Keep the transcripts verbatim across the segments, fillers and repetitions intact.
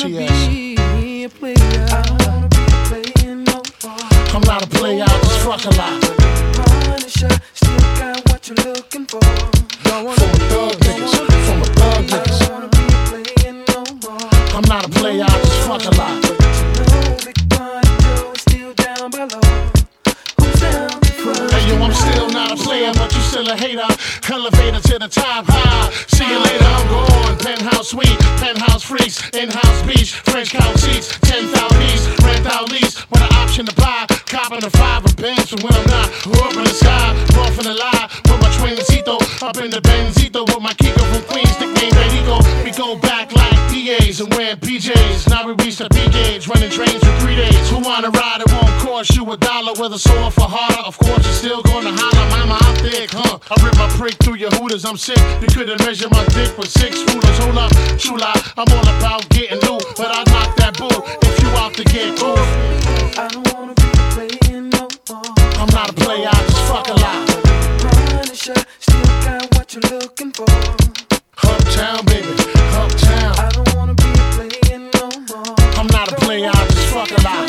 she is. I'm not a player, I just fuck a lot. Still got what you're looking for. From a thug niggas, from a thug niggas. I'm not a player, I just fuck a lot. Hey yo, I'm still not a player, but you still a hater. Elevator to the top high. See you later, I'm gone. Penthouse suite, penthouse freaks, in-house beach, French couch seats, ten thousand east, rent out lease, with an option to buy. Copping a five of Benz from when I'm not. Up in the sky, rough in the lie, with my twincito, up in the Benzito, with my Kiko from Queens, nickname Benito. We go back like D As and wearing P Js. Now we reach the P gauge, running trains for three days. Who wanna ride? It won't cost you a dollar, whether sore for harder. Of course, you're still gonna holler, mama, I'm thick, huh? I rip my prick through your hooters, I'm sick. You couldn't measure my dick with six rulers. Hold up, chula, I'm all about getting loot, but I knock that bull if you out to get cool. I don't wanna be playing no more. I'm not a player, I just fuck a lot. Punisher, still got what you're looking for. Uptown, baby, uptown. I don't wanna be playing no more. I'm not a player, I just fuck a lot.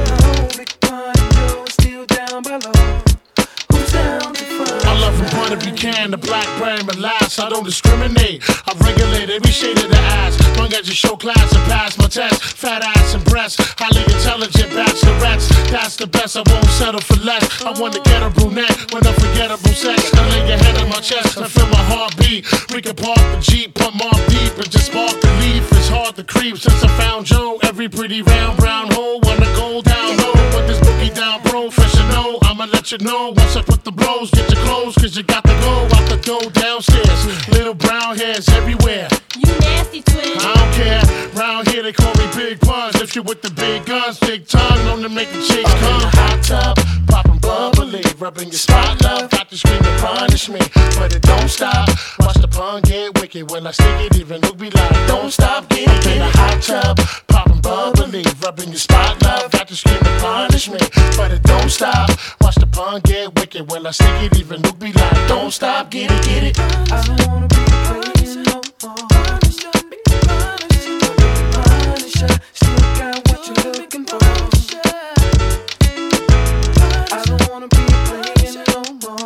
Big Pun Joe is still down below. Who's down to find? I love from Puerto Rican to black, brand, but last I don't discriminate. I regulate every shade of the ass. Long as you show class and pass my test. Fat ass and breasts, highly intelligent bachelorettes. That's the best, I won't settle for less. I want to get a brunette with unforgettable sex. I lay your head on my chest and feel my heartbeat. We can park the Jeep, pump more deep and just spark the leaf. It's hard to creep since I found Joe. Every pretty round brown hole wanna go down low. With this boogie down professional, I'ma let you know once I put the blows. Get your clothes, cause you got to go out the door downstairs. Little brown hairs everywhere. You nasty twin. I don't care. Round here they call me Big Puns. If you with the big guns, big tongue, known to make the chicks come. In the hot tub, popping bubbly, rubbing your spot, love. Got to scream and punish me, but it don't stop. Watch the pun get wicked when I stick it. Even Luke be like, don't stop, get it. In the hot tub, popping bubbly, rubbing your spot, love. Got to scream and punish me, but it don't stop. Watch the pun get wicked when I stick it. Even Luke be like, don't stop, get it, get it. I don't wanna be playing no more. Still got what you're looking for. I don't wanna be playing no more.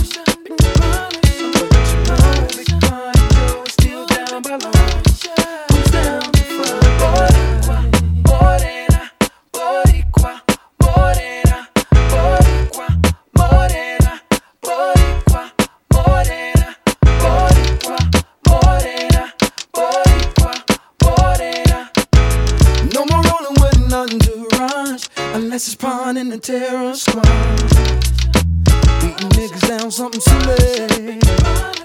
Big Pun Joe is still down below. Who's down to find? Morena, Boricua, Morena, Boricua, Morena, Boricua, Morena, Boricua, Morena, Boricua, Morena. No more rolling with nothing to rush, unless it's Pun in the terror squad. Beating niggas down something silly.